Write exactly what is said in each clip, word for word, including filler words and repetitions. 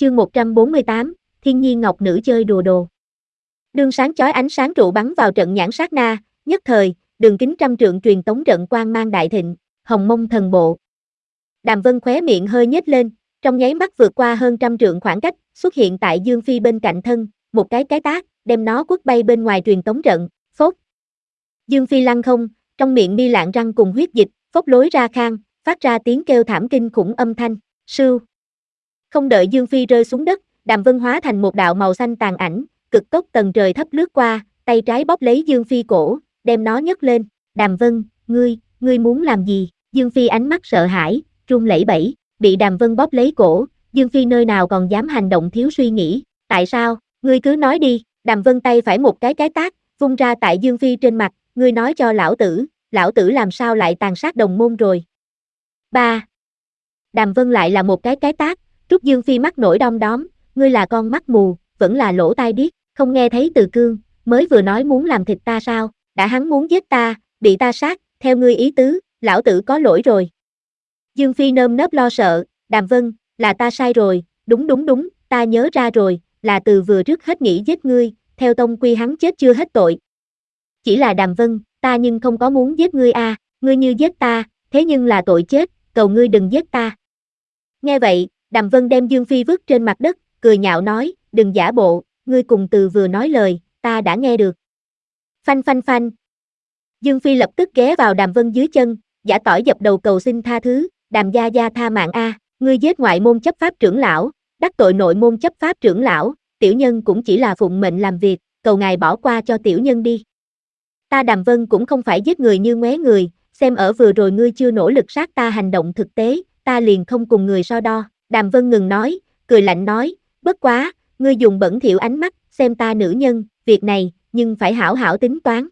Chương một trăm bốn mươi tám, Thiên Nhiên Ngọc Nữ chơi đùa đồ. Đương sáng chói ánh sáng trụ bắn vào trận nhãn sát na, nhất thời, đường kính trăm trượng truyền tống trận quang mang đại thịnh, hồng mông thần bộ. Đàm Vân khóe miệng hơi nhếch lên, trong nháy mắt vượt qua hơn trăm trượng khoảng cách, xuất hiện tại Dương Phi bên cạnh thân, một cái cái tác, đem nó quất bay bên ngoài truyền tống trận, phốt. Dương Phi lăn không, trong miệng mi lạng răng cùng huyết dịch, phốc lối ra khang, phát ra tiếng kêu thảm kinh khủng âm thanh, sưu. Không đợi Dương Phi rơi xuống đất, Đàm Vân hóa thành một đạo màu xanh tàn ảnh, cực tốc tầng trời thấp lướt qua, tay trái bóp lấy Dương Phi cổ, đem nó nhấc lên, Đàm Vân, ngươi, ngươi muốn làm gì? Dương Phi ánh mắt sợ hãi, run lẩy bẩy, bị Đàm Vân bóp lấy cổ, Dương Phi nơi nào còn dám hành động thiếu suy nghĩ, tại sao, ngươi cứ nói đi, Đàm Vân tay phải một cái cái tát, vung ra tại Dương Phi trên mặt, ngươi nói cho lão tử, lão tử làm sao lại tàn sát đồng môn rồi. Ba. Đàm Vân lại là một cái cái tát, trút Dương Phi mắt nổi đom đóm, ngươi là con mắt mù, vẫn là lỗ tai điếc, không nghe thấy Từ Cương, mới vừa nói muốn làm thịt ta sao, đã hắn muốn giết ta, bị ta sát, theo ngươi ý tứ, lão tử có lỗi rồi. Dương Phi nơm nớp lo sợ, Đàm Vân, là ta sai rồi, đúng đúng đúng, ta nhớ ra rồi, là Từ vừa trước hết nghĩ giết ngươi, theo tông quy hắn chết chưa hết tội. Chỉ là Đàm Vân, ta nhưng không có muốn giết ngươi a, à, ngươi như giết ta, thế nhưng là tội chết, cầu ngươi đừng giết ta. Nghe vậy, Đàm Vân đem Dương Phi vứt trên mặt đất, cười nhạo nói, đừng giả bộ, ngươi cùng Từ vừa nói lời, ta đã nghe được. Phanh phanh phanh. Dương Phi lập tức ghé vào Đàm Vân dưới chân, giả tỏi dập đầu cầu xin tha thứ, Đàm gia gia tha mạng a, ngươi giết ngoại môn chấp pháp trưởng lão, đắc tội nội môn chấp pháp trưởng lão, tiểu nhân cũng chỉ là phụng mệnh làm việc, cầu ngài bỏ qua cho tiểu nhân đi. Ta Đàm Vân cũng không phải giết người như ngoé người, xem ở vừa rồi ngươi chưa nỗ lực sát ta hành động thực tế, ta liền không cùng người so đo. Đàm Vân ngừng nói, cười lạnh nói, bất quá, ngươi dùng bẩn thỉu ánh mắt, xem ta nữ nhân, việc này, nhưng phải hảo hảo tính toán.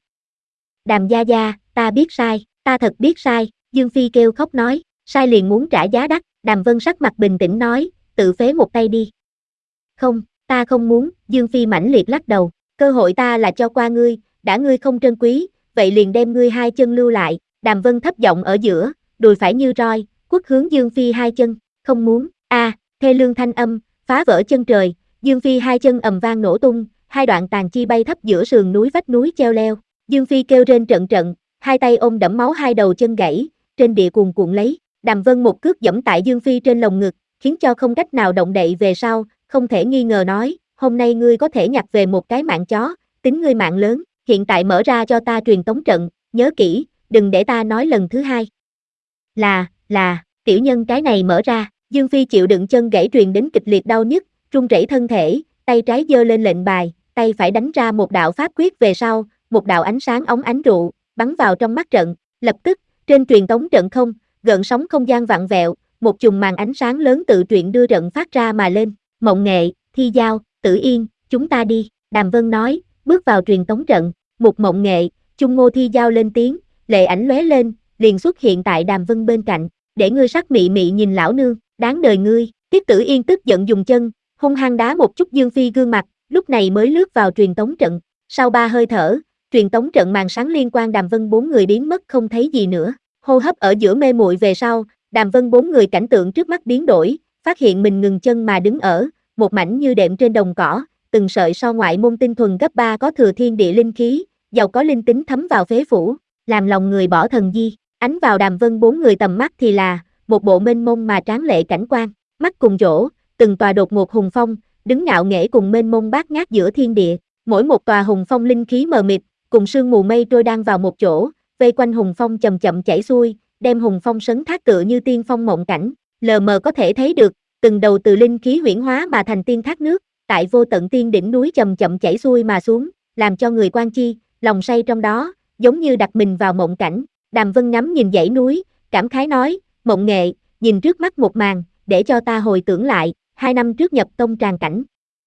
Đàm gia gia, ta biết sai, ta thật biết sai, Dương Phi kêu khóc nói, sai liền muốn trả giá đắt, Đàm Vân sắc mặt bình tĩnh nói, tự phế một tay đi. Không, ta không muốn, Dương Phi mãnh liệt lắc đầu, cơ hội ta là cho qua ngươi, đã ngươi không trân quý, vậy liền đem ngươi hai chân lưu lại, Đàm Vân thấp giọng ở giữa, đùi phải như roi, quất hướng Dương Phi hai chân, không muốn, a, à, thê lương thanh âm, phá vỡ chân trời, Dương Phi hai chân ầm vang nổ tung, hai đoạn tàn chi bay thấp giữa sườn núi vách núi treo leo, Dương Phi kêu rên trận trận, hai tay ôm đẫm máu hai đầu chân gãy, trên địa cuồn cuộn lấy, Đàm Vân một cước giẫm tại Dương Phi trên lồng ngực, khiến cho không cách nào động đậy về sau, không thể nghi ngờ nói, hôm nay ngươi có thể nhặt về một cái mạng chó, tính ngươi mạng lớn, hiện tại mở ra cho ta truyền tống trận, nhớ kỹ, đừng để ta nói lần thứ hai. Là, là, tiểu nhân cái này mở ra, Dương Phi chịu đựng chân gãy truyền đến kịch liệt đau nhức, run rẩy thân thể, tay trái giơ lên lệnh bài, tay phải đánh ra một đạo pháp quyết về sau, một đạo ánh sáng óng ánh rụ, bắn vào trong mắt trận, lập tức, trên truyền tống trận không, gợn sóng không gian vặn vẹo, một chùm màn ánh sáng lớn tự truyện đưa trận phát ra mà lên, Mộng Nghệ, Thi Giao, Tử Yên, chúng ta đi, Đàm Vân nói, bước vào truyền tống trận, một Mộng Nghệ, Chung Ngô Thi Giao lên tiếng, lệ ảnh lóe lên, liền xuất hiện tại Đàm Vân bên cạnh, để ngươi sắc mị mị nhìn lão nương, đáng đời ngươi, Tiết Tử Yên tức giận dùng chân, hung hăng đá một chút Dương Phi gương mặt, lúc này mới lướt vào truyền tống trận, sau ba hơi thở, truyền tống trận màn sáng liên quan Đàm Vân bốn người biến mất không thấy gì nữa, hô hấp ở giữa mê muội về sau, Đàm Vân bốn người cảnh tượng trước mắt biến đổi, phát hiện mình ngừng chân mà đứng ở, một mảnh như đệm trên đồng cỏ, từng sợi so ngoại môn tinh thuần gấp ba có thừa thiên địa linh khí, giàu có linh tính thấm vào phế phủ, làm lòng người bỏ thần di, ánh vào Đàm Vân bốn người tầm mắt thì là, một bộ mênh mông mà tráng lệ cảnh quan, mắt cùng rỗ, từng tòa đột ngột hùng phong, đứng ngạo nghễ cùng mênh mông bát ngát giữa thiên địa, mỗi một tòa hùng phong linh khí mờ mịt, cùng sương mù mây trôi đang vào một chỗ, vây quanh hùng phong chậm chậm chảy xuôi, đem hùng phong sấn thác tựa như tiên phong mộng cảnh, lờ mờ có thể thấy được, từng đầu từ linh khí huyễn hóa mà thành tiên thác nước, tại vô tận tiên đỉnh núi chậm chậm chảy xuôi mà xuống, làm cho người quan chi, lòng say trong đó, giống như đặt mình vào mộng cảnh. Đàm Vân ngắm nhìn dãy núi, cảm khái nói, Mộng Nghệ, nhìn trước mắt một màn, để cho ta hồi tưởng lại, hai năm trước nhập tông tràn cảnh.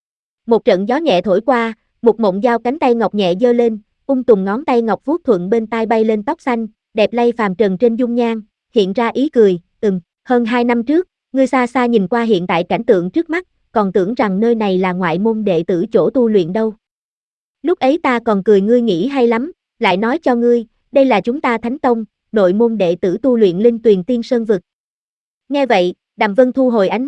Một trận gió nhẹ thổi qua, một Mộng Giao cánh tay ngọc nhẹ giơ lên, ung tùng ngón tay ngọc vuốt thuận bên tai bay lên tóc xanh, đẹp lay phàm trần trên dung nhan, hiện ra ý cười, ừm, hơn hai năm trước, ngươi xa xa nhìn qua hiện tại cảnh tượng trước mắt, còn tưởng rằng nơi này là ngoại môn đệ tử chỗ tu luyện đâu. Lúc ấy ta còn cười ngươi nghĩ hay lắm, lại nói cho ngươi, đây là chúng ta Thánh Tông, nội môn đệ tử tu luyện linh tuyền tiên sơn vực. Nghe vậy, Đàm Vân thu hồi ánh mắt,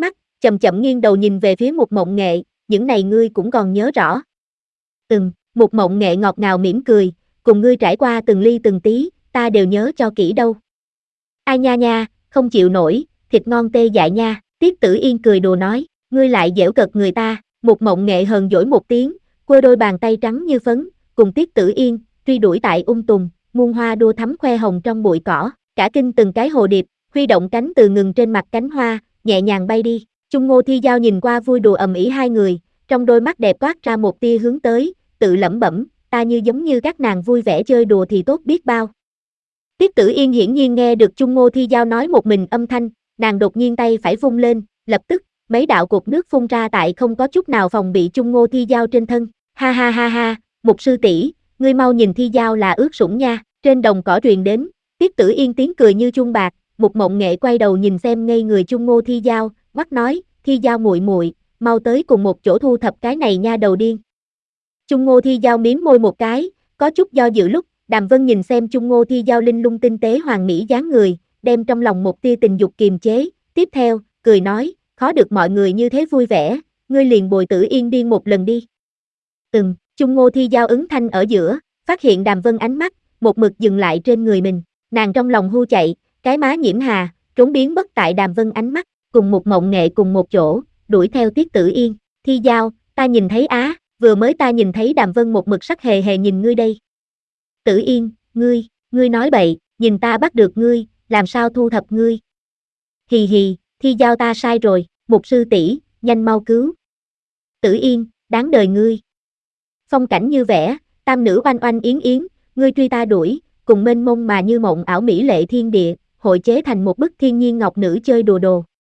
chậm chậm nghiêng đầu nhìn về phía Mục Mộng Nghệ, những này ngươi cũng còn nhớ rõ. Ừm, Mục Mộng Nghệ ngọt ngào mỉm cười, cùng ngươi trải qua từng ly từng tí, ta đều nhớ cho kỹ đâu. Ai nha nha, không chịu nổi, thịt ngon tê dại nha, Tiết Tử Yên cười đùa nói, ngươi lại giễu cợt người ta, Mục Mộng Nghệ hờn dỗi một tiếng, quơ đôi bàn tay trắng như phấn, cùng Tiết Tử Yên, truy đuổi tại ung tùng, muôn hoa đua thắm khoe hồng trong bụi cỏ, cả kinh từng cái hồ điệp, huy động cánh từ ngừng trên mặt cánh hoa, nhẹ nhàng bay đi. Chung Ngô Thi Giao nhìn qua vui đùa ầm ĩ hai người, trong đôi mắt đẹp toát ra một tia hướng tới, tự lẩm bẩm, ta như giống như các nàng vui vẻ chơi đùa thì tốt biết bao. Tiết Tử Yên hiển nhiên nghe được Chung Ngô Thi Giao nói một mình âm thanh, nàng đột nhiên tay phải vung lên, lập tức, mấy đạo cột nước phun ra tại không có chút nào phòng bị Chung Ngô Thi Giao trên thân. Ha ha ha ha, Mục sư tỷ, ngươi mau nhìn Thi Giao là ướt sũng nha, trên đồng cỏ truyền đến, Tiết Tử Yên tiếng cười như chuông bạc, Mục Mộng Nghệ quay đầu nhìn xem ngây người Chung Ngô Thi Giao, mắt nói, Thi Giao muội muội, mau tới cùng một chỗ thu thập cái này nha đầu điên. Chung Ngô Thi Giao miếm môi một cái, có chút do dự lúc, Đàm Vân nhìn xem Chung Ngô Thi Giao linh lung tinh tế hoàn mỹ dáng người, đem trong lòng một tia tình dục kiềm chế, tiếp theo, cười nói, khó được mọi người như thế vui vẻ, ngươi liền bồi Tử Yên điên một lần đi. Ừm, Chung Ngô Thi Giao ứng thanh ở giữa, phát hiện Đàm Vân ánh mắt, một mực dừng lại trên người mình, nàng trong lòng hu chạy, cái má nhiễm hà, trốn biến bất tại Đàm Vân ánh mắt, cùng một Mộng Nghệ cùng một chỗ, đuổi theo Tiết Tử Yên, Thi Giao, ta nhìn thấy á, vừa mới ta nhìn thấy Đàm Vân một mực sắc hề hề nhìn ngươi đây. Tử Yên, ngươi, ngươi nói bậy, nhìn ta bắt được ngươi, làm sao thu thập ngươi. Hì hì, Thi Giao ta sai rồi, Mục sư tỷ, nhanh mau cứu. Tử Yên, đáng đời ngươi. Phong cảnh như vẽ, tam nữ oanh oanh yến yến, ngươi truy ta đuổi, cùng mênh mông mà như mộng ảo mỹ lệ thiên địa, hội chế thành một bức thiên nhiên ngọc nữ chơi đùa đồ.